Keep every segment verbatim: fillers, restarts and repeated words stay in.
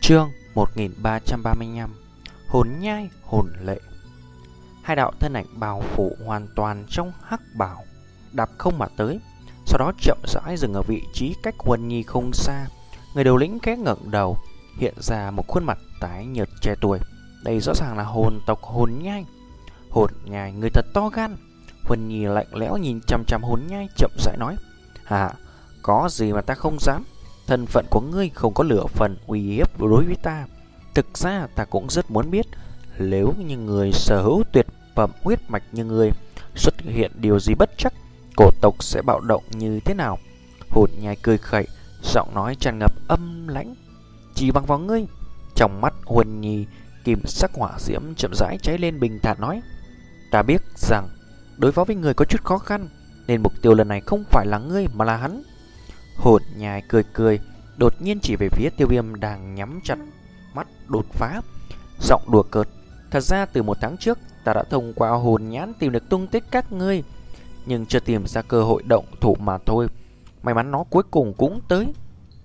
Chương một nghìn ba trăm ba mươi lăm. Hồn nhai hồn lệ. Hai đạo thân ảnh bao phủ hoàn toàn trong hắc bào, đạp không mà tới, sau đó chậm rãi dừng ở vị trí cách Huân Nhi không xa. Người đầu lĩnh khẽ ngẩng đầu, hiện ra một khuôn mặt tái nhợt trẻ tuổi. Đây rõ ràng là hồn tộc Hồn Nhai. Hồn Nhai, người thật to gan. Huân Nhi lạnh lẽo nhìn chằm chằm Hồn Nhai, chậm rãi nói: "Hả, có gì mà ta không dám? Thân phận của ngươi không có lửa phần uy hiếp đối với ta. Thực ra ta cũng rất muốn biết, nếu như người sở hữu tuyệt phẩm huyết mạch như ngươi xuất hiện điều gì bất trắc, cổ tộc sẽ bạo động như thế nào?" Hồn Nhai cười khẩy, giọng nói tràn ngập âm lãnh: "Chỉ bằng vào ngươi." Trong mắt Huân Nhi, kim sắc hỏa diễm chậm rãi cháy lên, bình thản nói: "Ta biết rằng đối phó với người có chút khó khăn, nên mục tiêu lần này không phải là ngươi mà là hắn." Hồn Nhai cười cười, đột nhiên chỉ về phía Tiêu Viêm đang nhắm chặt mắt đột phá, giọng đùa cợt: "Thật ra từ một tháng trước ta đã thông qua hồn nhãn tìm được tung tích các ngươi, nhưng chưa tìm ra cơ hội động thủ mà thôi. May mắn nó cuối cùng cũng tới."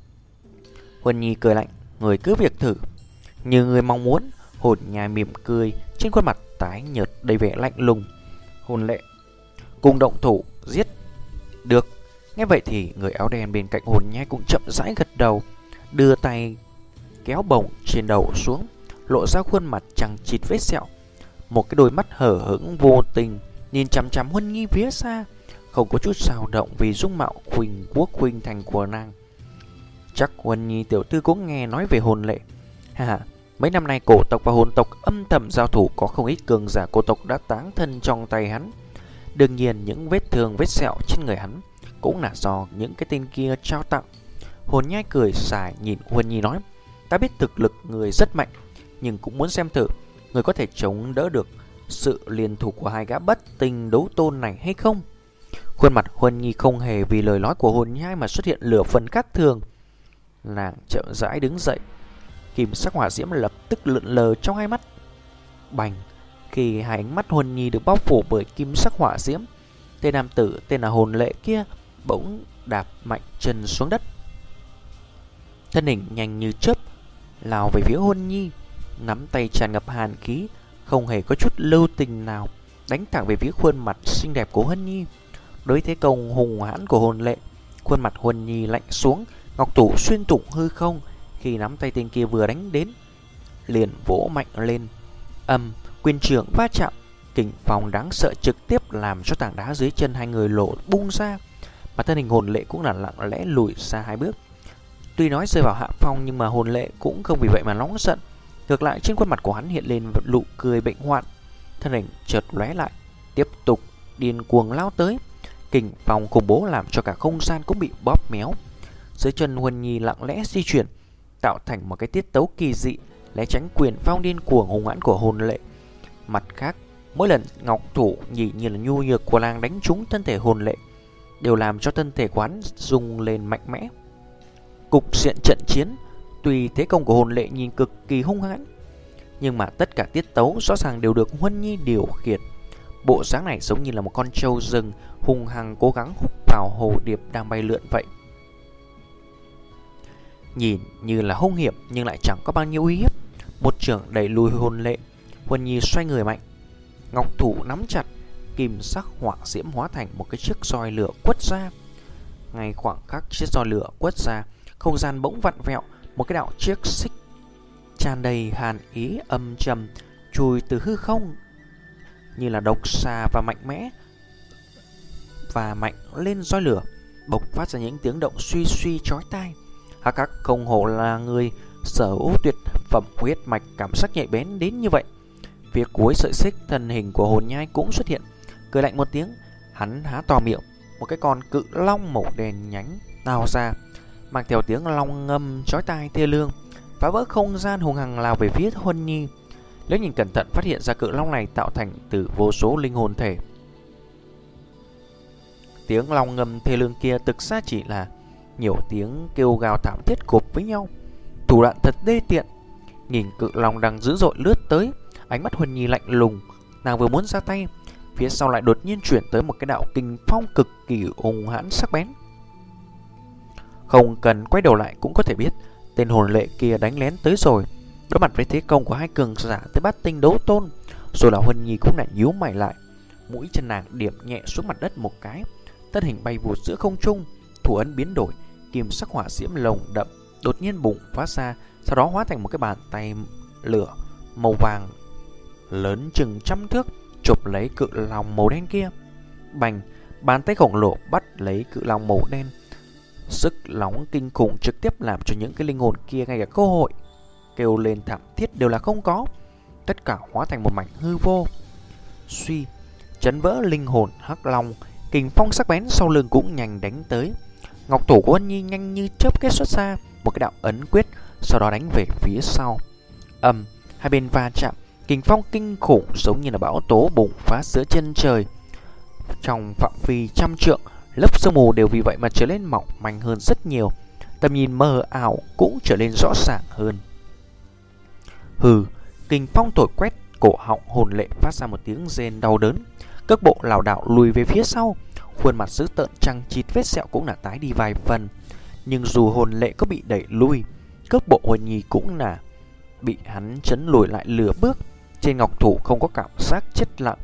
Huân Nhi cười lạnh: "Người cứ việc thử." Như người mong muốn, Hồn Nhai mỉm cười, trên khuôn mặt tái nhợt đầy vẻ lạnh lùng: "Hồn lệ, cùng động thủ giết." "Được." Nghe vậy thì người áo đen bên cạnh Hồn Nhai cũng chậm rãi gật đầu, đưa tay kéo bổng trên đầu xuống, lộ ra khuôn mặt chẳng chịt vết sẹo. Một cái đôi mắt hở hững vô tình nhìn chằm chằm Huân Nhi phía xa, không có chút dao động vì dung mạo khuynh quốc khuynh thành của nàng. Chắc Huân Nhi tiểu thư cũng nghe nói về hồn lệ. Hà, mấy năm nay cổ tộc và hồn tộc âm thầm giao thủ, có không ít cường giả cổ tộc đã táng thân trong tay hắn. Đương nhiên những vết thương vết sẹo trên người hắn cũng là do những cái tên kia trao tặng. Hồn Nhai cười xài nhìn Huân Nhi nói: "Ta biết thực lực người rất mạnh, nhưng cũng muốn xem thử người có thể chống đỡ được sự liên thủ của hai gã bất tình đấu tôn này hay không." Khuôn mặt Huân Nhi không hề vì lời nói của Hồn Nhai mà xuất hiện lửa phần khác thường. Nàng chậm rãi đứng dậy, kim sắc hỏa diễm lập tức lượn lờ trong hai mắt. Bành! Khi hai ánh mắt Huân Nhi được bao phủ bởi kim sắc hỏa diễm, tên nam tử tên là Hồn Lệ kia bỗng đạp mạnh chân xuống đất, thân hình nhanh như chớp lao về phía Huân Nhi, nắm tay tràn ngập hàn khí, không hề có chút lưu tình nào đánh thẳng về phía khuôn mặt xinh đẹp của Huân Nhi. Đối thế công hùng hãn của Hồn Lệ, khuôn mặt Huân Nhi lạnh xuống, ngọc thủ xuyên thủng hư không. Khi nắm tay tên kia vừa đánh đến, liền vỗ mạnh lên, âm quyền trường va chạm, kình phong đáng sợ trực tiếp làm cho tảng đá dưới chân hai người lộ bung ra, mà thân hình Hồn Lệ cũng là lặng lẽ lùi xa hai bước. Tuy nói rơi vào hạ phong, nhưng mà Hồn Lệ cũng không vì vậy mà nóng giận. Ngược lại, trên khuôn mặt của hắn hiện lên một nụ cười bệnh hoạn, thân hình chợt lóe lại, tiếp tục điên cuồng lao tới. Kình phong khủng bố làm cho cả không gian cũng bị bóp méo. Dưới chân Huân Nhi lặng lẽ di chuyển, tạo thành một cái tiết tấu kỳ dị, né tránh quyền phong điên cuồng hung hãn của Hồn Lệ. Mặt khác, mỗi lần ngọc thủ nhỉ như là nhu nhược của nàng đánh trúng thân thể Hồn Lệ, đều làm cho thân thể của hắn rung lên mạnh mẽ. Cục diện trận chiến, tuy thế công của Hồn Lệ nhìn cực kỳ hung hãn, nhưng mà tất cả tiết tấu rõ ràng đều được Huân Nhi điều khiển. Bộ dáng này giống như là một con trâu rừng hung hăng cố gắng hút vào hồ điệp đang bay lượn vậy. Nhìn như là hung hiểm nhưng lại chẳng có bao nhiêu uy hiếp. Một chưởng đẩy lùi Hồn Lệ, Huân Nhi xoay người mạnh, ngọc thủ nắm chặt, kim sắc hỏa diễm hóa thành một cái chiếc roi lửa quất ra. Ngay khoảng khắc chiếc roi lửa quất ra, không gian bỗng vặn vẹo, một cái đạo chiếc xích tràn đầy hàn ý âm trầm chui từ hư không, như là độc xà và mạnh mẽ và mạnh lên roi lửa, bộc phát ra những tiếng động suy suy chói tai. Hắc hắc, không hổ là người sở hữu tuyệt phẩm huyết mạch, cảm giác nhạy bén đến như vậy. Phía cuối sợi xích, thân hình của Hồn Nhai cũng xuất hiện, cười lạnh một tiếng, hắn há to miệng, một cái con cự long màu đen nhánh lao ra, mang theo tiếng long ngâm chói tai thê lương, phá vỡ không gian hùng hằng lao về phía Huân Nhi. Nếu nhìn cẩn thận, phát hiện ra cự long này tạo thành từ vô số linh hồn thể. Tiếng long ngâm thê lương kia thực ra chỉ là nhiều tiếng kêu gào thảm thiết gộp với nhau. Thủ đoạn thật đê tiện. Nhìn cự long đang dữ dội lướt tới, ánh mắt Huân Nhi lạnh lùng. Nàng vừa muốn ra tay, phía sau lại đột nhiên chuyển tới một cái đạo kình phong cực kỳ hung hãn sắc bén. Không cần quay đầu lại cũng có thể biết, Tên hồn lệ kia đánh lén tới rồi. Đối mặt với thế công của hai cường giả tới bát tinh đấu tôn, rồi là Huân Nhi cũng lại nhíu mày lại. Mũi chân nàng điểm nhẹ xuống mặt đất một cái, thân hình bay vụt giữa không trung, thủ ấn biến đổi, kim sắc hỏa diễm lồng đậm đột nhiên bùng phát ra, sau đó hóa thành một cái bàn tay lửa màu vàng lớn chừng trăm thước, chụp lấy cự long màu đen kia. Bành, bàn tay khổng lồ bắt lấy cự long màu đen. Sức nóng kinh khủng trực tiếp làm cho những cái linh hồn kia ngay cả cơ hội kêu lên thảm thiết đều là không có, tất cả hóa thành một mảnh hư vô. Suy, chấn vỡ linh hồn hắc long, kình phong sắc bén sau lưng cũng nhanh đánh tới. Ngọc thủ của Huân Nhi nhanh như chớp kết xuất ra một cái đạo ấn quyết, sau đó đánh về phía sau. Ầm, hai bên va chạm, kình phong kinh khủng giống như là bão tố bùng phát giữa chân trời. Trong phạm vi trăm trượng, lớp sương mù đều vì vậy mà trở nên mỏng manh hơn rất nhiều, tầm nhìn mờ ảo cũng trở nên rõ ràng hơn. Hừ, kình phong thổi quét, cổ họng hồn lệ phát ra một tiếng rên đau đớn, cước bộ lảo đảo lùi về phía sau, khuôn mặt dữ tợn chằng chịt vết sẹo cũng là tái đi vài phần. Nhưng dù hồn lệ có bị đẩy lui, cước bộ Huân Nhi cũng là bị hắn chấn lùi lại lửa bước. Trên ngọc thủ không có cảm giác chết lặng.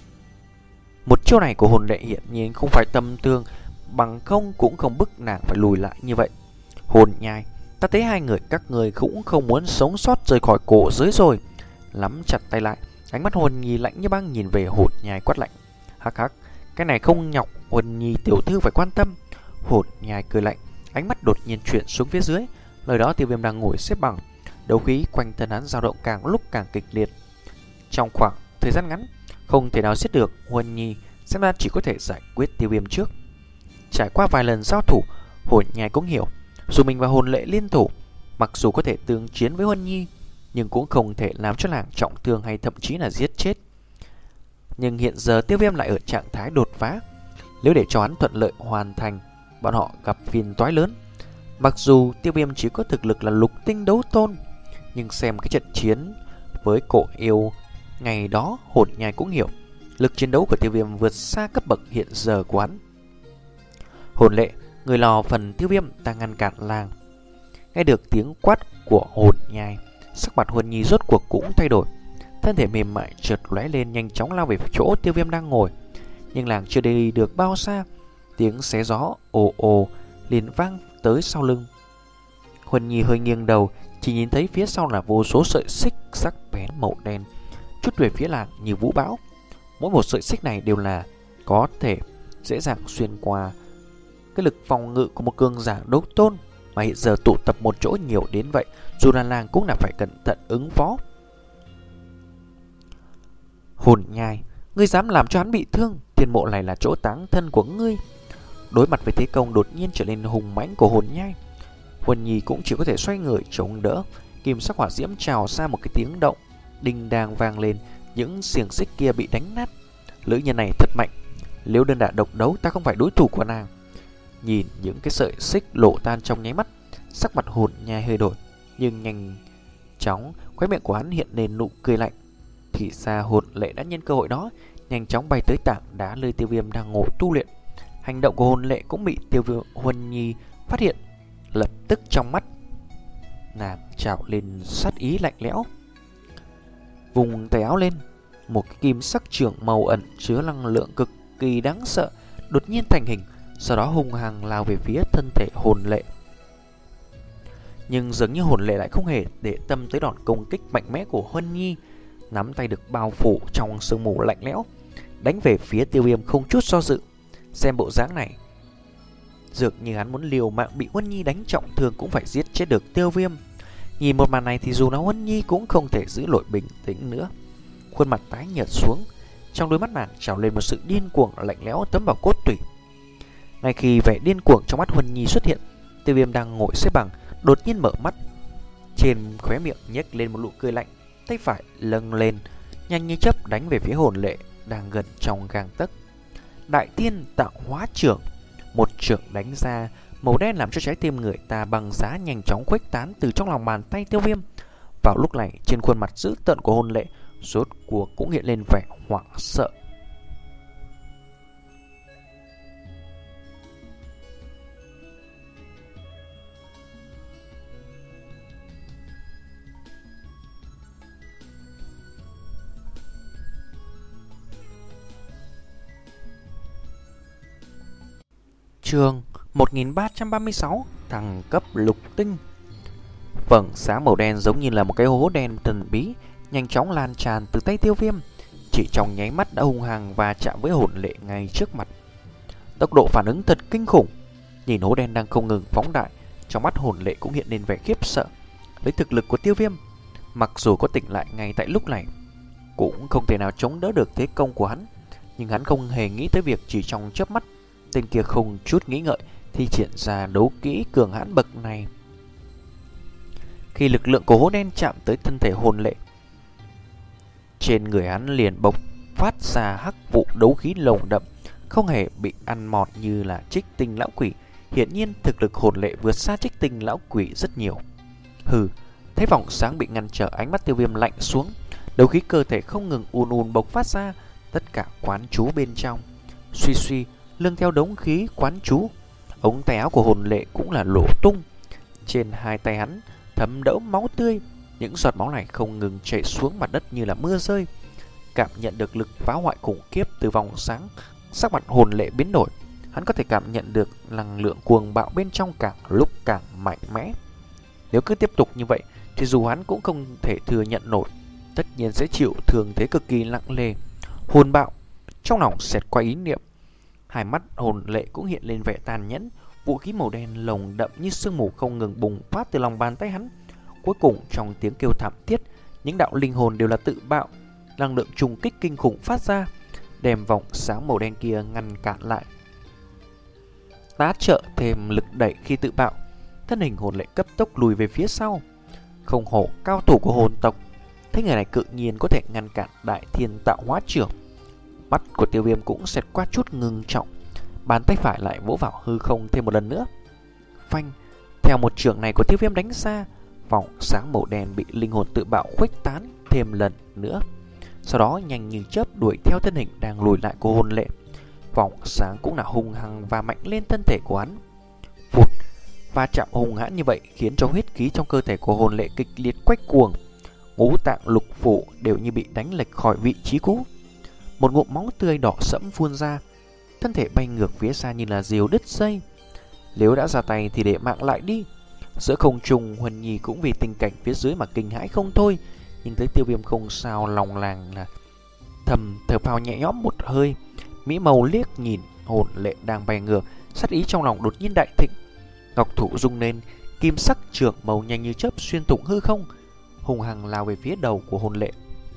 Một chiêu này của hồn lệ hiện nhiên không phải tầm thường, bằng không cũng không bức nàng phải lùi lại như vậy. Hồn nhai, ta thấy hai người các người cũng không muốn sống sót rời khỏi cổ giới rồi. Nắm chặt tay lại, ánh mắt Huân Nhi lạnh như băng nhìn về hồn nhai quát lạnh. Hắc hắc, cái này không nhọc Huân Nhi tiểu thư phải quan tâm. Hồn nhai cười lạnh, ánh mắt đột nhiên chuyển xuống phía dưới. Nơi đó Tiêu Viêm đang ngồi xếp bằng, đấu khí quanh thân hắn dao động càng lúc càng kịch liệt. Trong khoảng thời gian ngắn, không thể nào giết được Huân Nhi, xem ra chỉ có thể giải quyết Tiêu Viêm trước. Trải qua vài lần giao thủ, hồn nhai cũng hiểu, dù mình và hồn lệ liên thủ, mặc dù có thể tương chiến với Huân Nhi, nhưng cũng không thể làm cho nàng trọng thương hay thậm chí là giết chết. Nhưng hiện giờ Tiêu Viêm lại ở trạng thái đột phá, nếu để cho hắn thuận lợi hoàn thành, bọn họ gặp phiền toái lớn. Mặc dù Tiêu Viêm chỉ có thực lực là lục tinh đấu tôn, nhưng xem cái trận chiến với cổ yêu ngày đó, hồn nhai cũng hiểu lực chiến đấu của Tiêu Viêm vượt xa cấp bậc hiện giờ của hắn. Hồn lệ, người lò phần Tiêu Viêm đang ngăn cản làng. Nghe được tiếng quát của hồn nhai, sắc mặt Huân Nhi rốt cuộc cũng thay đổi, thân thể mềm mại chợt lóe lên nhanh chóng lao về chỗ Tiêu Viêm đang ngồi. Nhưng làng chưa đi được bao xa, tiếng xé gió ồ ồ liền vang tới sau lưng. Huân Nhi hơi nghiêng đầu, chỉ nhìn thấy phía sau là vô số sợi xích sắc bén màu đen chút về phía làng như vũ bão. Mỗi một sợi xích này đều là có thể dễ dàng xuyên qua cái lực phòng ngự của một cường giả đấu tôn, mà hiện giờ tụ tập một chỗ nhiều đến vậy, dù là làng cũng là phải cẩn thận ứng phó. Hồn nhai, ngươi dám làm cho hắn bị thương, thiên mộ này là chỗ táng thân của ngươi. Đối mặt với thế công đột nhiên trở nên hùng mãnh của hồn nhai, Huân Nhi cũng chỉ có thể xoay người chống đỡ. Kim sắc hỏa diễm trào ra một cái tiếng động, đinh đang vang lên, những xiềng xích kia bị đánh nát. Lữ nhân này thật mạnh, nếu đơn đả độc đấu ta không phải đối thủ của nàng. Nhìn những cái sợi xích lộ tan trong nháy mắt, sắc mặt hồn nhai hơi đổi, nhưng nhanh chóng khóe miệng của hắn hiện lên nụ cười lạnh. Thì ra hồn lệ đã nhân cơ hội đó nhanh chóng bay tới tảng đá nơi Tiêu Viêm đang ngồi tu luyện. Hành động của hồn lệ cũng bị Tiêu Viêm Huân Nhi phát hiện, lập tức trong mắt nàng trào lên sát ý lạnh lẽo. Vùng tay áo lên, một cái kim sắc trường màu ẩn chứa năng lượng cực kỳ đáng sợ đột nhiên thành hình, sau đó hung hăng lao về phía thân thể hồn lệ. Nhưng dường như hồn lệ lại không hề để tâm tới đòn công kích mạnh mẽ của Huân Nhi, nắm tay được bao phủ trong sương mù lạnh lẽo, đánh về phía Tiêu Viêm không chút do dự. Xem bộ dáng này, dường như hắn muốn liều mạng bị Huân Nhi đánh trọng thương cũng phải giết chết được Tiêu Viêm. Nhìn một màn này thì dù là Huân Nhi cũng không thể giữ nổi bình tĩnh nữa, khuôn mặt tái nhợt xuống, trong đôi mắt nàng trào lên một sự điên cuồng lạnh lẽo thấm vào cốt tủy. Ngay khi vẻ điên cuồng trong mắt Huân Nhi xuất hiện, Tiêu Viêm đang ngồi xếp bằng đột nhiên mở mắt, trên khóe miệng nhếch lên một nụ cười lạnh, tay phải lâng lên, nhanh như chớp đánh về phía hồn lệ đang gần trong gang tấc. Đại tiên tạo hóa trưởng, một trưởng đánh ra, màu đen làm cho trái tim người ta băng giá nhanh chóng khuếch tán từ trong lòng bàn tay Tiêu Viêm. Vào lúc này, trên khuôn mặt dữ tợn của hồn lệ rốt cuộc cũng hiện lên vẻ hoảng sợ. Chương một nghìn ba trăm ba mươi sáu, thăng cấp lục tinh. Vầng sáng màu đen giống như là một cái hố đen thần bí nhanh chóng lan tràn từ tay Tiêu Viêm, chỉ trong nháy mắt đã hung hăng và chạm với hồn lệ ngay trước mặt. Tốc độ phản ứng thật kinh khủng. Nhìn hố đen đang không ngừng phóng đại, trong mắt hồn lệ cũng hiện lên vẻ khiếp sợ. Lấy thực lực của Tiêu Viêm, mặc dù có tỉnh lại ngay tại lúc này, cũng không thể nào chống đỡ được thế công của hắn. Nhưng hắn không hề nghĩ tới việc chỉ trong chớp mắt, tên kia không chút nghĩ ngợi thi triển ra đấu kỹ cường hãn bậc này. Khi lực lượng của hố đen chạm tới thân thể hồn lệ, trên người hắn liền bộc phát ra hắc vụ đấu khí lồng đậm, không hề bị ăn mòn như là Trích Tinh lão quỷ. Hiển nhiên thực lực hồn lệ vượt xa Trích Tinh lão quỷ rất nhiều. Hừ, thấy vòng sáng bị ngăn trở, ánh mắt Tiêu Viêm lạnh xuống, đấu khí cơ thể không ngừng ùn ùn bộc phát ra, tất cả quán chú bên trong. Suy suy, lưng theo đống khí quán chú, ống tay áo của hồn lệ cũng là lỗ tung. Trên hai tay hắn thấm đẫm máu tươi, những giọt máu này không ngừng chảy xuống mặt đất như là mưa rơi. Cảm nhận được lực phá hoại khủng khiếp từ vòng sáng, sắc mặt hồn lệ biến đổi. Hắn có thể cảm nhận được năng lượng cuồng bạo bên trong càng lúc càng mạnh mẽ. Nếu cứ tiếp tục như vậy thì dù hắn cũng không thể thừa nhận nổi, tất nhiên sẽ chịu thương thế cực kỳ nặng nề. Hồn bạo, trong lòng xẹt qua ý niệm. Hai mắt hồn lệ cũng hiện lên vẻ tàn nhẫn. Vũ khí màu đen lồng đậm như sương mù không ngừng bùng phát từ lòng bàn tay hắn. Cuối cùng trong tiếng kêu thảm thiết, những đạo linh hồn đều là tự bạo. Năng lượng trùng kích kinh khủng phát ra, đem vòng sáng màu đen kia ngăn cản lại, tá trợ thêm lực đẩy khi tự bạo. Thân hình hồn lệ cấp tốc lùi về phía sau. Không hổ cao thủ của hồn tộc, thấy người này cự nhiên có thể ngăn cản đại thiên tạo hóa trưởng. Mắt của Tiêu Viêm cũng xẹt qua chút ngưng trọng, bàn tay phải lại vỗ vào hư không thêm một lần nữa. Phanh, theo một trường này của Tiêu Viêm đánh ra, vòng sáng màu đen bị linh hồn tự bạo khuếch tán thêm lần nữa. Sau đó nhanh như chớp đuổi theo thân hình đang lùi lại của hồn lệ. Vòng sáng cũng là hung hăng và mạnh lên thân thể của hắn. Phụt, va chạm hung hãn như vậy khiến cho huyết khí trong cơ thể của hồn lệ kịch liệt quay cuồng. Ngũ tạng lục phủ đều như bị đánh lệch khỏi vị trí cũ. Một ngụm máu tươi đỏ sẫm phun ra, thân thể bay ngược phía xa như là diều đứt dây. Nếu đã ra tay thì để mạng lại đi. Giữa không trung, Huân Nhi cũng vì tình cảnh phía dưới mà kinh hãi không thôi. Nhưng thấy Tiêu Viêm không sao, lòng làng là thầm thở phào nhẹ nhõm một hơi. Mỹ màu liếc nhìn hồn lệ đang bay ngược, sát ý trong lòng đột nhiên đại thịnh. Ngọc thủ rung lên, kim sắc trường màu nhanh như chớp xuyên thủng hư không, hùng hăng lao về phía đầu của hồn lệ.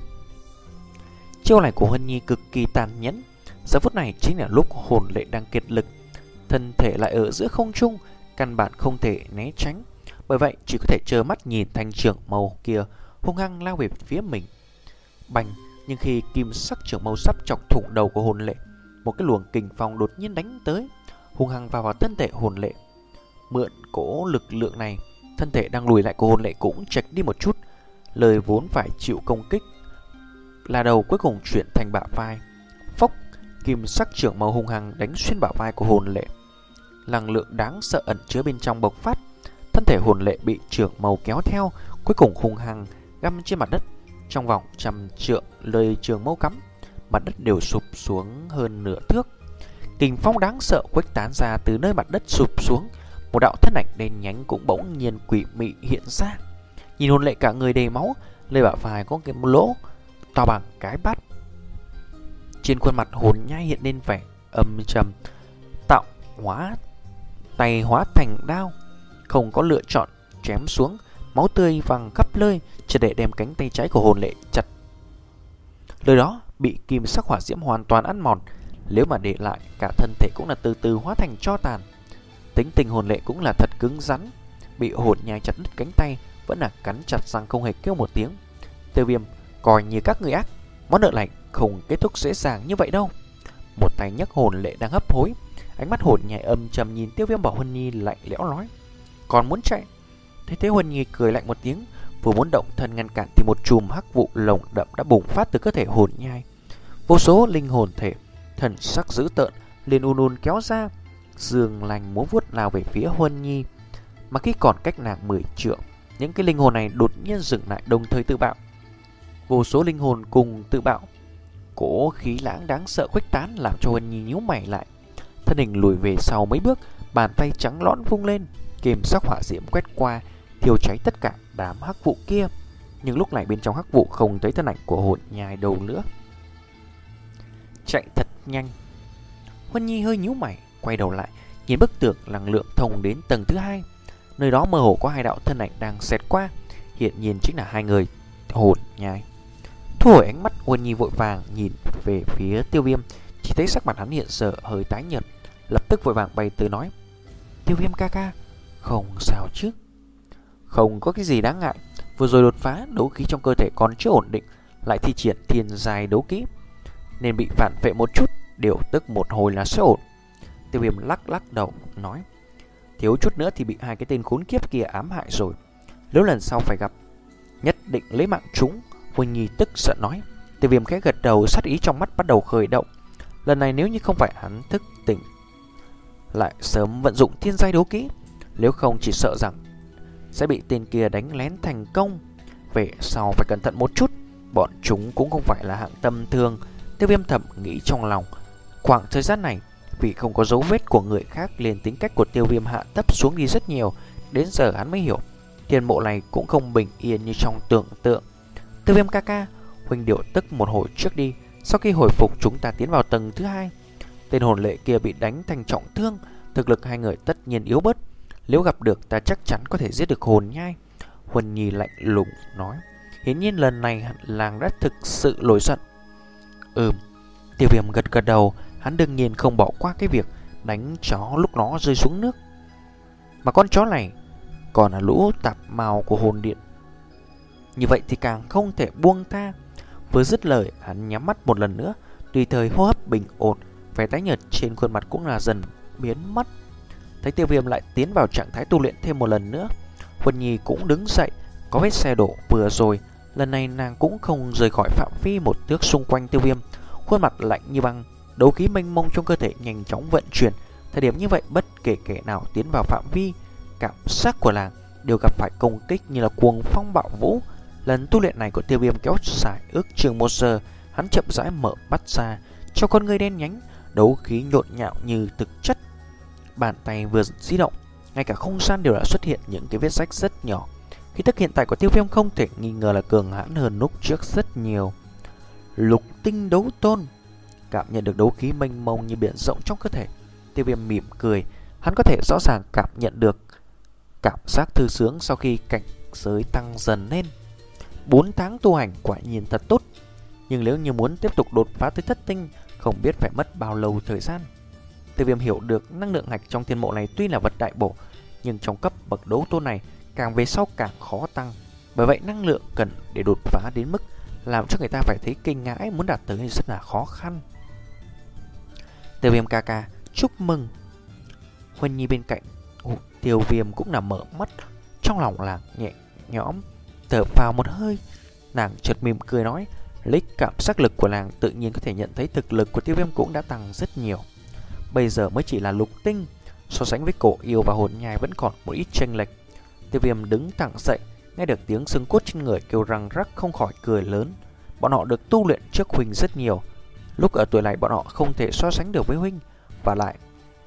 Chiêu này của Huân Nhi cực kỳ tàn nhẫn. Giờ phút này chính là lúc hồn lệ đang kiệt lực, thân thể lại ở giữa không trung, căn bản không thể né tránh. Bởi vậy chỉ có thể trơ mắt nhìn thanh trường màu kia hung hăng lao về phía mình. Bành, nhưng khi kim sắc trường màu sắp chọc thủng đầu của hồn lệ, một cái luồng kình phong đột nhiên đánh tới, hung hăng vào vào thân thể hồn lệ. Mượn cỗ lực lượng này, thân thể đang lùi lại của hồn lệ cũng chệch đi một chút. Lời vốn phải chịu công kích là đầu cuối cùng chuyển thành bả vai. Phốc, kim sắc trường màu hung hăng đánh xuyên bả vai của hồn lệ. Năng lượng đáng sợ ẩn chứa bên trong bộc phát, thân thể hồn lệ bị trường màu kéo theo, cuối cùng hung hăng găm trên mặt đất. Trong vòng trăm trượng lời trường mâu cắm, mặt đất đều sụp xuống hơn nửa thước. Kình phong đáng sợ khuếch tán ra từ nơi mặt đất sụp xuống. Một đạo thân ảnh đen nhánh cũng bỗng nhiên quỷ mị hiện ra. Nhìn hồn lệ cả người đầy máu, nơi bả vai có cái lỗ to bằng cái bát. Trên khuôn mặt hồn nhai hiện lên vẻ âm trầm, tạo hóa tay hóa thành đao, không có lựa chọn chém xuống. Máu tươi văng khắp nơi, chỉ để đem cánh tay trái của hồn lệ chặt. Nơi đó bị kim sắc hỏa diễm hoàn toàn ăn mòn, nếu mà để lại, cả thân thể cũng là từ từ hóa thành tro tàn. Tính tình hồn lệ cũng là thật cứng rắn, bị hồn nhai chặt đứt cánh tay vẫn là cắn chặt răng không hề kêu một tiếng. Tiêu Viêm coi như các người ác, món nợ lành không kết thúc dễ dàng như vậy đâu. Một tay nhấc hồn lệ đang hấp hối, ánh mắt hồn nhai âm trầm nhìn Tiêu Viêm bảo Huân Nhi lạnh lẽo nói: còn muốn chạy? Thế thế Huân Nhi cười lạnh một tiếng, vừa muốn động thân ngăn cản thì một chùm hắc vụ lồng đậm đã bùng phát từ cơ thể hồn nhai. Vô số linh hồn thể thần sắc dữ tợn liền un un kéo ra, dương lành múa vuốt lao về phía Huân Nhi. Mà khi còn cách nàng mười trượng, những cái linh hồn này đột nhiên dừng lại, đồng thời tự bạo. Vô số linh hồn cùng tự bạo, cỗ khí lãng đáng sợ khuếch tán làm cho Huân Nhi nhíu mày lại. thân hình lùi về sau mấy bước, bàn tay trắng lõn vung lên, kìm sắc hỏa diễm quét qua, thiêu cháy tất cả đám hắc vụ kia. Nhưng lúc này bên trong hắc vụ không thấy thân ảnh của hồn nhai đâu nữa. Chạy thật nhanh. Huân Nhi hơi nhíu mày, quay đầu lại, nhìn bức tường năng lượng thông đến tầng thứ hai. Nơi đó mơ hồ có hai đạo thân ảnh đang xẹt qua, hiện nhiên chính là hai người hồn nhai. Thu hồi ánh mắt, Huân Nhi vội vàng nhìn về phía Tiêu Viêm, chỉ thấy sắc mặt hắn hiện giờ hơi tái nhợt, lập tức vội vàng bay tới nói: Tiêu Viêm ca ca, không sao chứ? Không có cái gì đáng ngại, vừa rồi đột phá, đấu khí trong cơ thể còn chưa ổn định, lại thi triển thiên giai đấu kỹ, nên bị phản phệ một chút, điều tức một hồi là sẽ ổn. Tiêu Viêm lắc lắc đầu nói: thiếu chút nữa thì bị hai cái tên khốn kiếp kia ám hại rồi, nếu lần sau phải gặp, nhất định lấy mạng chúng. Huỳnh Nhi tức giận nói. Tiêu Viêm khẽ gật đầu, sát ý trong mắt bắt đầu khởi động. Lần này nếu như không phải hắn thức tỉnh, lại sớm vận dụng thiên giai đấu kỹ, nếu không chỉ sợ rằng sẽ bị tên kia đánh lén thành công. Về sau phải cẩn thận một chút, bọn chúng cũng không phải là hạng tầm thường. Tiêu Viêm thầm nghĩ trong lòng. Khoảng thời gian này, vì không có dấu vết của người khác, liền tính cách của Tiêu Viêm hạ thấp xuống đi rất nhiều. Đến giờ hắn mới hiểu, thiên mộ này cũng không bình yên như trong tưởng tượng. Tiêu Viêm ca ca, huynh điều tức một hồi trước đi, sau khi hồi phục chúng ta tiến vào tầng thứ hai. Tên hồn lệ kia bị đánh thành trọng thương, thực lực hai người tất nhiên yếu bớt, nếu gặp được ta chắc chắn có thể giết được hồn nhai. Huân Nhi lạnh lùng nói. Hiển nhiên lần này làng đã thực sự nổi giận. Ừm. Tiêu Viêm gật gật đầu, hắn đương nhiên không bỏ qua cái việc đánh chó lúc nó rơi xuống nước. Mà con chó này còn là lũ tạp mào của hồn điện, như vậy thì càng không thể buông tha. Vừa dứt lời, hắn nhắm mắt một lần nữa, tùy thời hô hấp bình ổn, vẻ tái nhợt trên khuôn mặt cũng là dần biến mất. Thấy Tiêu Viêm lại tiến vào trạng thái tu luyện thêm một lần nữa, Huân Nhi cũng đứng dậy. Có vết xe đổ vừa rồi, lần này nàng cũng không rời khỏi phạm vi một thước xung quanh Tiêu Viêm, khuôn mặt lạnh như băng, đấu khí mênh mông trong cơ thể nhanh chóng vận chuyển. Thời điểm như vậy, bất kể kẻ nào tiến vào phạm vi cảm giác của nàng đều gặp phải công kích như là cuồng phong bạo vũ. Lần tu luyện này của Tiêu Viêm kéo dài ước chừng một giờ, hắn chậm rãi mở mắt ra, cho con ngươi đen nhánh, đấu khí nhộn nhạo như thực chất. Bàn tay vừa di động, ngay cả không gian đều đã xuất hiện những cái vết rách rất nhỏ. Khí tức hiện tại của Tiêu Viêm không thể nghi ngờ là cường hãn hơn lúc trước rất nhiều. Lục tinh đấu tôn. Cảm nhận được đấu khí mênh mông như biển rộng trong cơ thể, Tiêu Viêm mỉm cười. Hắn có thể rõ ràng cảm nhận được cảm giác thư sướng sau khi cảnh giới tăng dần lên. Bốn tháng tu hành quả nhiên thật tốt, nhưng nếu như muốn tiếp tục đột phá tới thất tinh, không biết phải mất bao lâu thời gian. Tiêu Viêm hiểu được năng lượng hạch trong thiên mộ này tuy là vật đại bổ, nhưng trong cấp bậc đấu tôn này càng về sau càng khó tăng. Bởi vậy năng lượng cần để đột phá đến mức làm cho người ta phải thấy kinh ngãi, muốn đạt tới rất là khó khăn. Tiêu Viêm ca ca, chúc mừng. Huân Nhi bên cạnh Tiêu Viêm cũng là mở mắt, trong lòng là nhẹ nhõm, thở vào một hơi. Nàng chợt mỉm cười nói, lấy cảm giác lực của nàng tự nhiên có thể nhận thấy thực lực của Tiêu Viêm cũng đã tăng rất nhiều. Bây giờ mới chỉ là lục tinh, so sánh với cổ yêu và hồn nhai vẫn còn một ít chênh lệch. Tiêu Viêm đứng thẳng dậy, nghe được tiếng xương cốt trên người kêu răng rắc, không khỏi cười lớn. Bọn họ được tu luyện trước huynh rất nhiều, lúc ở tuổi này bọn họ không thể so sánh được với huynh, và lại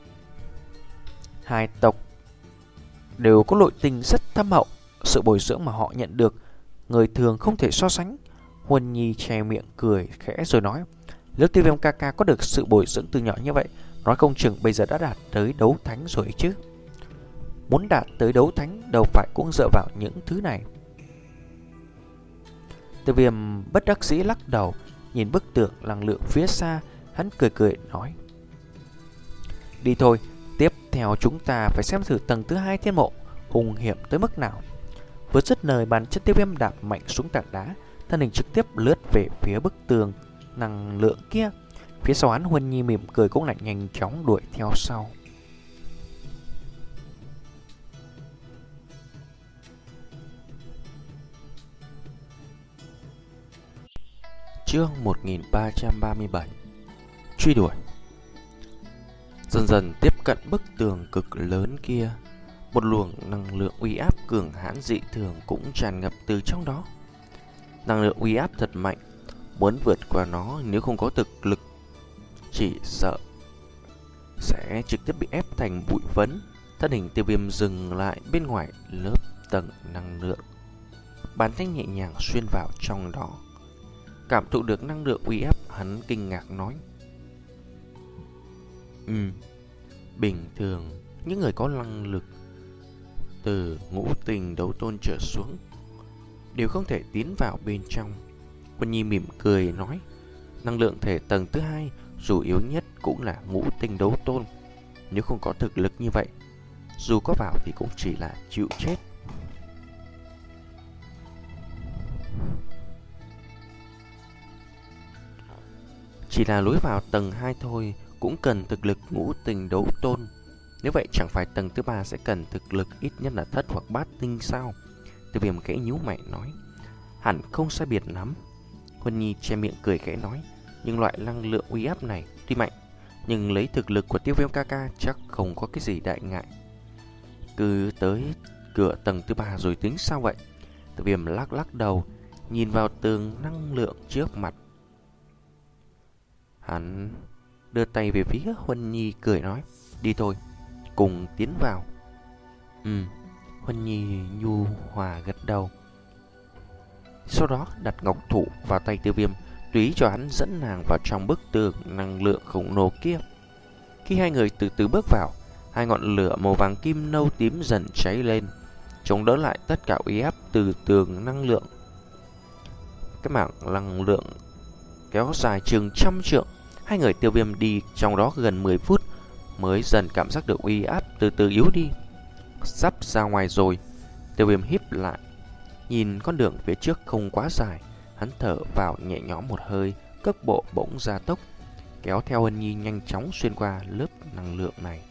hai tộc đều có nội tình rất thâm hậu, sự bồi dưỡng mà họ nhận được người thường không thể so sánh. Huân Nhi che miệng cười khẽ rồi nói, nếu Tiêu Viêm ca ca có được sự bồi dưỡng từ nhỏ như vậy, nói không chừng bây giờ đã đạt tới đấu thánh rồi chứ. Muốn đạt tới đấu thánh đâu phải cũng dựa vào những thứ này. Tiêu Viêm bất đắc dĩ lắc đầu, nhìn bức tượng năng lượng phía xa, hắn cười cười nói, đi thôi, tiếp theo chúng ta phải xem thử tầng thứ hai thiên mộ hung hiểm tới mức nào. Vừa dứt lời, bàn chân Tiêu Viêm đạp mạnh xuống tảng đá, thân hình trực tiếp lướt về phía bức tường năng lượng kia. Phía sau hắn, Huân Nhi mỉm cười cũng lại nhanh chóng đuổi theo sau. Chương một nghìn ba trăm ba mươi bảy. Truy đuổi. Dần dần tiếp cận bức tường cực lớn kia, một luồng năng lượng uy áp cường hãn dị thường cũng tràn ngập từ trong đó. Năng lượng uy áp thật mạnh, muốn vượt qua nó nếu không có thực lực, chỉ sợ sẽ trực tiếp bị ép thành bụi phấn. Thân hình Tiêu Viêm dừng lại bên ngoài lớp tầng năng lượng, bàn tay nhẹ nhàng xuyên vào trong đó. Cảm thụ được năng lượng uy áp, hắn kinh ngạc nói: Ừ, bình thường những người có năng lực từ ngũ tình đấu tôn trở xuống đều không thể tiến vào bên trong. Quân Nhi mỉm cười nói: Năng lượng thể tầng thứ hai dù yếu nhất cũng là ngũ tinh đấu tôn. Nếu không có thực lực như vậy, dù có vào thì cũng chỉ là chịu chết. Chỉ là lối vào tầng hai thôi cũng cần thực lực ngũ tinh đấu tôn. Nếu vậy chẳng phải tầng thứ ba sẽ cần thực lực ít nhất là thất hoặc bát tinh sao? Tiêu Viêm khẽ nhíu mày nói: Hẳn không sai biệt lắm. Huân Nhi che miệng cười khẽ nói: Nhưng loại năng lượng uy áp này tuy mạnh, nhưng lấy thực lực của Tiêu Viêm ca ca chắc không có cái gì đại ngại. Cứ tới cửa tầng thứ ba rồi tính sao vậy? Tiêu Viêm lắc lắc đầu, nhìn vào tường năng lượng trước mặt. Hắn đưa tay về phía Huân Nhi cười nói: Đi thôi, cùng tiến vào. Ừ, Huân Nhi nhu hòa gật đầu. Sau đó đặt ngọc thủ vào tay Tiêu Viêm, tùy cho hắn dẫn nàng vào trong bức tường năng lượng khổng lồ kia. Khi hai người từ từ bước vào, hai ngọn lửa màu vàng kim nâu tím dần cháy lên, chống đỡ lại tất cả uy áp từ tường năng lượng. Cái mảng năng lượng kéo dài chừng trăm trượng. Hai người Tiêu Viêm đi trong đó gần mười phút mới dần cảm giác được uy áp từ từ yếu đi. Sắp ra ngoài rồi, Tiêu Viêm híp lại, nhìn con đường phía trước không quá dài. Hắn thở vào nhẹ nhõm một hơi, cước bộ bỗng gia tốc, kéo theo Huân Nhi nhanh chóng xuyên qua lớp năng lượng này.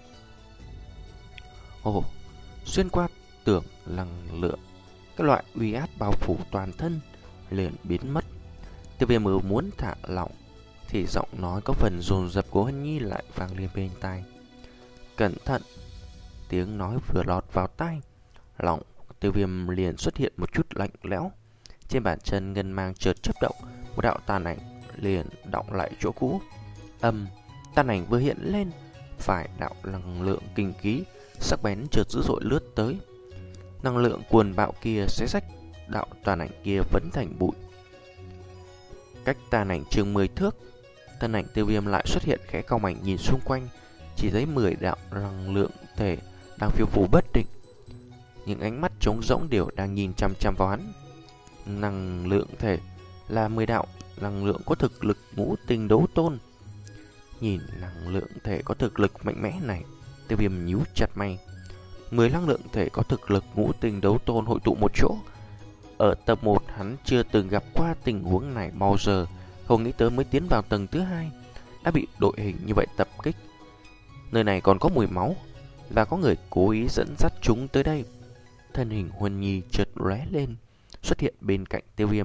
Ồ, xuyên qua tường năng lượng, cái loại uy áp bao phủ toàn thân liền biến mất. Tiêu Viêm mới muốn thả lỏng thì giọng nói có phần dồn dập của Huân Nhi lại vang lên bên tai. Cẩn thận! Tiếng nói vừa lọt vào tai, lòng Tiêu Viêm liền xuất hiện một chút lạnh lẽo. Trên bàn chân ngân mang chợt chớp động, một đạo tàn ảnh liền đọng lại chỗ cũ. Âm, tàn ảnh vừa hiện lên, phải đạo năng lượng kinh khí sắc bén chợt dữ dội lướt tới. Năng lượng cuồn bạo kia xé rách đạo tàn ảnh kia vẫn thành bụi. Cách tàn ảnh chừng mười thước, thân ảnh Tiêu Viêm lại xuất hiện, khẽ cau mày nhìn xung quanh, chỉ thấy mười đạo năng lượng thể đang phiêu phù bất định. Những ánh mắt trống rỗng đều đang nhìn chăm chăm vào hắn. Năng lượng thể là mười đạo năng lượng có thực lực ngũ tinh đấu tôn. Nhìn năng lượng thể có thực lực mạnh mẽ này, Tiêu Viêm nhíu chặt mày. Mười năng lượng thể có thực lực ngũ tinh đấu tôn hội tụ một chỗ. Ở tập một hắn chưa từng gặp qua tình huống này bao giờ, không nghĩ tới mới tiến vào tầng thứ hai đã bị đội hình như vậy tập kích. Nơi này còn có mùi máu, và có người cố ý dẫn dắt chúng tới đây. Thân hình Huân Nhi chợt lóe lên, xuất hiện bên cạnh Tiêu Viêm.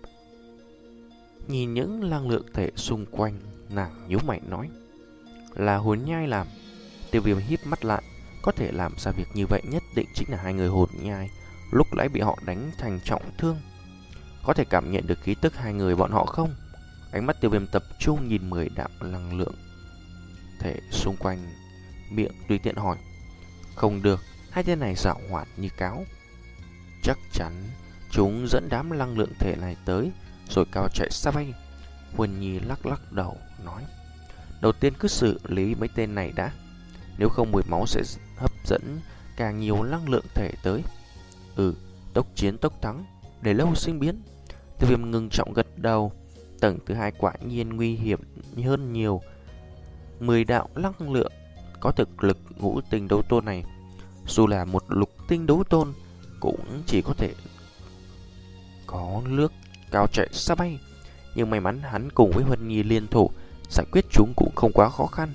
Nhìn những năng lượng thể xung quanh, nàng nhíu mày nói: Là hồn nhai làm. Tiêu Viêm híp mắt lại, có thể làm ra việc như vậy nhất định chính là hai người hồn nhai lúc nãy bị họ đánh thành trọng thương. Có thể cảm nhận được khí tức hai người bọn họ không? Ánh mắt Tiêu Viêm tập trung nhìn mười đạo năng lượng thể xung quanh, miệng tùy tiện hỏi: Không được, hai tên này giảo hoạt như cáo. Chắc chắn chúng dẫn đám năng lượng thể này tới rồi cao chạy xa bay. Huân Nhi lắc lắc đầu nói: Đầu tiên cứ xử lý mấy tên này đã, nếu không mùi máu sẽ hấp dẫn càng nhiều năng lượng thể tới. Ừ, tốc chiến tốc thắng, để lâu sinh biến. Tiêu Viêm ngưng trọng gật đầu. Tầng thứ hai quả nhiên nguy hiểm hơn nhiều. Mười đạo năng lượng có thực lực ngũ tinh đấu tôn này, dù là một lục tinh đấu tôn cũng chỉ có thể có nước cao chạy xa bay. Nhưng may mắn hắn cùng với Huân Nhi liên thủ, giải quyết chúng cũng không quá khó khăn.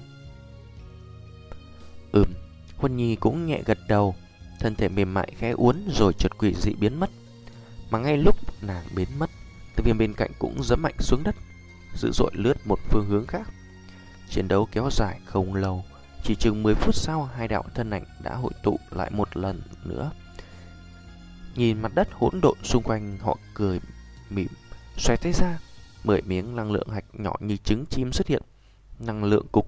Ừm, Huân Nhi cũng nhẹ gật đầu, thân thể mềm mại khẽ uốn rồi chợt quỷ dị biến mất. Mà ngay lúc nàng biến mất, Tiêu Viêm bên cạnh cũng giẫm mạnh xuống đất, dữ dội lướt một phương hướng khác. Chiến đấu kéo dài không lâu, chỉ chừng mười phút sau, hai đạo thân ảnh đã hội tụ lại một lần nữa. Nhìn mặt đất hỗn độn xung quanh, họ cười mỉm, xoay tay ra, mười miếng năng lượng hạch nhỏ như trứng chim xuất hiện. Năng lượng cục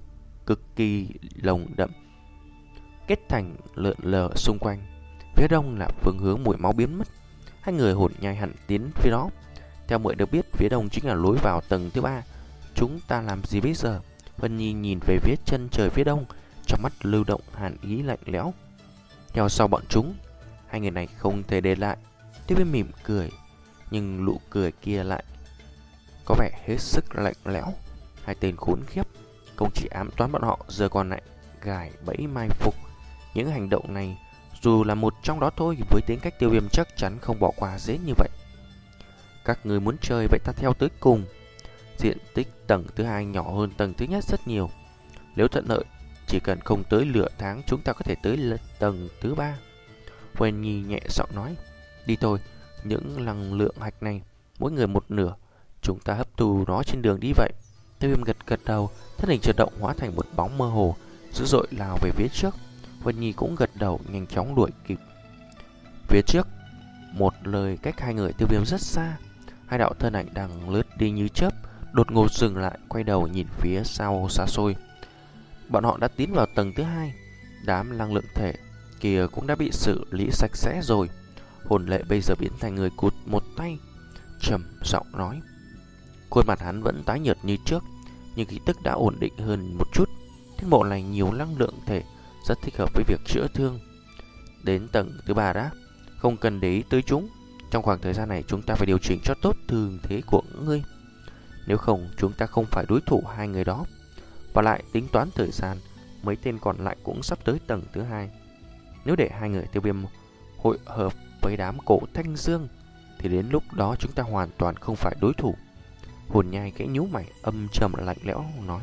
cực kỳ nồng đậm kết thành lượn lờ xung quanh. Phía đông là phương hướng mùi máu biến mất. Hai người hồn nhai hẳn tiến phía đó. Theo muội được biết, phía đông chính là lối vào tầng thứ ba. Chúng ta làm gì bây giờ? Huân Nhi nhìn về phía chân trời phía đông, trong mắt lưu động hàn ý lạnh lẽo. Theo sau bọn chúng, hai người này không thể để lại. Tiêu Viêm mỉm cười, nhưng nụ cười kia lại có vẻ hết sức lạnh lẽo. Hai tên khốn khiếp, không chỉ ám toán bọn họ, giờ còn lại gài bẫy mai phục. Những hành động này, dù là một trong đó thôi, với tính cách Tiêu Viêm chắc chắn không bỏ qua dễ như vậy. Các người muốn chơi vậy ta theo tới cùng. Diện tích tầng thứ hai nhỏ hơn tầng thứ nhất rất nhiều. Nếu thuận lợi, chỉ cần không tới nửa tháng chúng ta có thể tới tầng thứ ba. Huân Nhi nhẹ giọng nói. Đi thôi, những năng lượng hạch này mỗi người một nửa, chúng ta hấp thu nó trên đường đi vậy. Tiêu Viêm gật gật đầu, thân hình chợt động hóa thành một bóng mơ hồ, dữ dội lao về phía trước. Huân Nhi cũng gật đầu, nhanh chóng đuổi kịp. Phía trước, một lời cách hai người Tiêu Viêm rất xa. Hai đạo thân ảnh đang lướt đi như chớp, đột ngột dừng lại, quay đầu nhìn phía sau xa xôi. Bọn họ đã tiến vào tầng thứ hai. Đám năng lượng thể kia cũng đã bị xử lý sạch sẽ rồi. Hồn Lệ bây giờ biến thành người cụt một tay, trầm giọng nói. Khuôn mặt hắn vẫn tái nhợt như trước, nhưng khí tức đã ổn định hơn một chút. Thiên bộ này nhiều năng lượng thể, rất thích hợp với việc chữa thương. Đến tầng thứ ba đã, không cần để ý tới chúng. Trong khoảng thời gian này chúng ta phải điều chỉnh cho tốt thương thế của ngươi. Nếu không chúng ta không phải đối thủ hai người đó. Và lại tính toán thời gian, mấy tên còn lại cũng sắp tới tầng thứ hai. Nếu để hai người Tiêu Viêm hội hợp với đám cổ Thanh Dương, thì đến lúc đó chúng ta hoàn toàn không phải đối thủ. Hồn Nhai kẽ nhíu mày, âm trầm lạnh lẽo nói.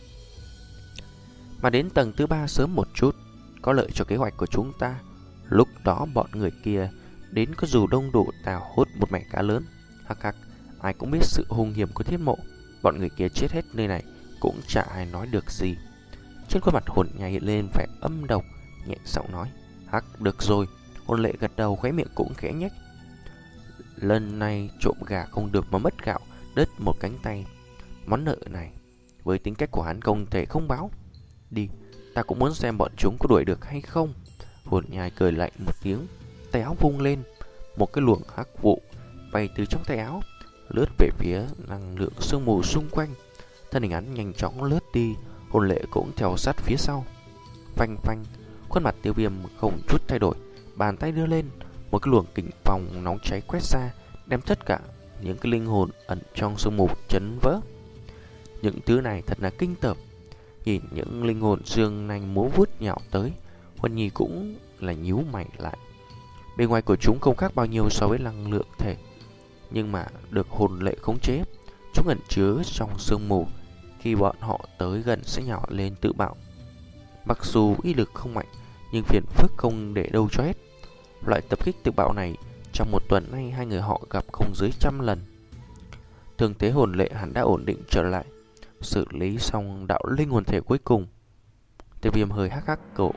Mà đến tầng thứ ba sớm một chút, có lợi cho kế hoạch của chúng ta. Lúc đó bọn người kia đến có dù đông đủ tào hút một mẻ cá lớn. Hắc hắc, ai cũng biết sự hung hiểm của Thiết Mộ. Bọn người kia chết hết nơi này cũng chả ai nói được gì. Trên khuôn mặt Hồn Nhai hiện lên vẻ âm độc, nhẹ giọng nói. Hắc, được rồi. Hồn Lệ gật đầu, khóe miệng cũng khẽ nhếch. Lần này trộm gà không được mà mất gạo, đứt một cánh tay. Món nợ này với tính cách của hắn không thể không báo. Đi, ta cũng muốn xem bọn chúng có đuổi được hay không. Hồn Nhai cười lạnh một tiếng, tay áo vung lên, một cái luồng hắc vụ bay từ trong tay áo lướt về phía năng lượng sương mù xung quanh. Thân hình hắn nhanh chóng lướt đi, Hồn Lệ cũng theo sát phía sau. Phanh phanh, khuôn mặt Tiêu Viêm không chút thay đổi, bàn tay đưa lên, một cái luồng kình phong nóng cháy quét ra, đem tất cả những cái linh hồn ẩn trong sương mù chấn vỡ. Những thứ này thật là kinh tởm. Nhìn những linh hồn dương nanh múa vuốt nhạo tới, Huân Nhi cũng là nhíu mày lại. Bề ngoài của chúng không khác bao nhiêu so với năng lượng thể, nhưng mà được Hồn Lệ khống chế. Chúng ẩn chứa trong sương mù, khi bọn họ tới gần sẽ nhào lên tự bạo. Mặc dù uy lực không mạnh, nhưng phiền phức không để đâu cho hết. Loại tập kích tự bạo này trong một tuần nay hai người họ gặp không dưới trăm lần. Thương thế Hồn Lệ hẳn đã ổn định trở lại. Xử lý xong đạo linh hồn thể cuối cùng, Tiêu Viêm hơi hắc hắc cậu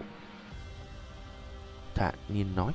thản nhiên nói.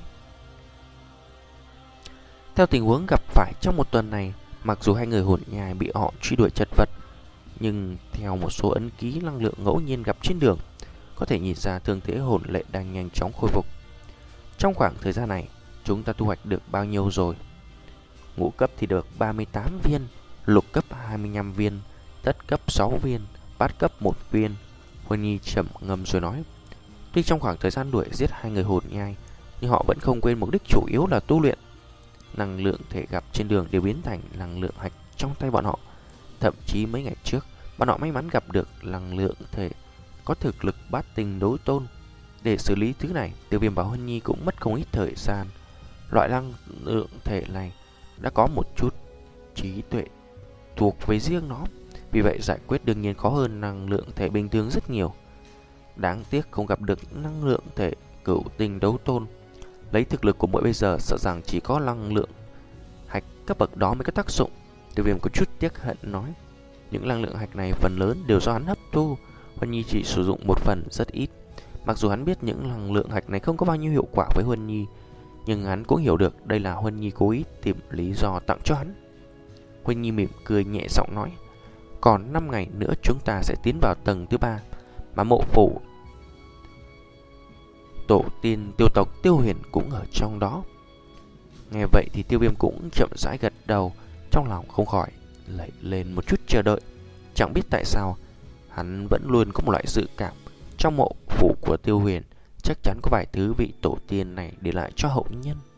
Theo tình huống gặp phải trong một tuần này, mặc dù hai người Hồn Nhai bị họ truy đuổi chật vật, nhưng theo một số ấn ký năng lượng ngẫu nhiên gặp trên đường, có thể nhìn ra thương thế Hồn Lệ đang nhanh chóng khôi phục. Trong khoảng thời gian này, chúng ta thu hoạch được bao nhiêu rồi? Ngũ cấp thì được ba mươi tám viên, lục cấp hai mươi lăm viên, thất cấp sáu viên, bát cấp một viên. Huân Nhi trầm ngâm rồi nói. Tuy trong khoảng thời gian đuổi giết hai người Hồn Nhai, nhưng họ vẫn không quên mục đích chủ yếu là tu luyện. Năng lượng thể gặp trên đường đều biến thành năng lượng hạch trong tay bọn họ. Thậm chí mấy ngày trước, bọn họ may mắn gặp được năng lượng thể có thực lực bát tinh đấu tôn. Để xử lý thứ này, Tiêu Viêm và Huân Nhi cũng mất không ít thời gian. Loại năng lượng thể này đã có một chút trí tuệ thuộc về riêng nó, vì vậy giải quyết đương nhiên khó hơn năng lượng thể bình thường rất nhiều. Đáng tiếc không gặp được năng lượng thể cửu tinh đấu tôn. Lấy thực lực của mỗi bây giờ, sợ rằng chỉ có năng lượng hạch cấp bậc đó mới có tác dụng. Tiêu Viêm có chút tiếc hận nói. Những năng lượng hạch này phần lớn đều do hắn hấp thu, Huân Nhi chỉ sử dụng một phần rất ít. Mặc dù hắn biết những năng lượng hạch này không có bao nhiêu hiệu quả với Huân Nhi, nhưng hắn cũng hiểu được đây là Huân Nhi cố ý tìm lý do tặng cho hắn. Huân Nhi mỉm cười nhẹ giọng nói. Còn năm ngày nữa chúng ta sẽ tiến vào tầng thứ ba. mà mộ phủ tổ tiên Tiêu tộc Tiêu Huyền cũng ở trong đó. Nghe vậy thì Tiêu Viêm cũng chậm rãi gật đầu, trong lòng không khỏi lẩy lên một chút chờ đợi. Chẳng biết tại sao hắn vẫn luôn có một loại dự cảm trong mộ phủ của Tiêu Huyền chắc chắn có vài thứ vị tổ tiên này để lại cho hậu nhân.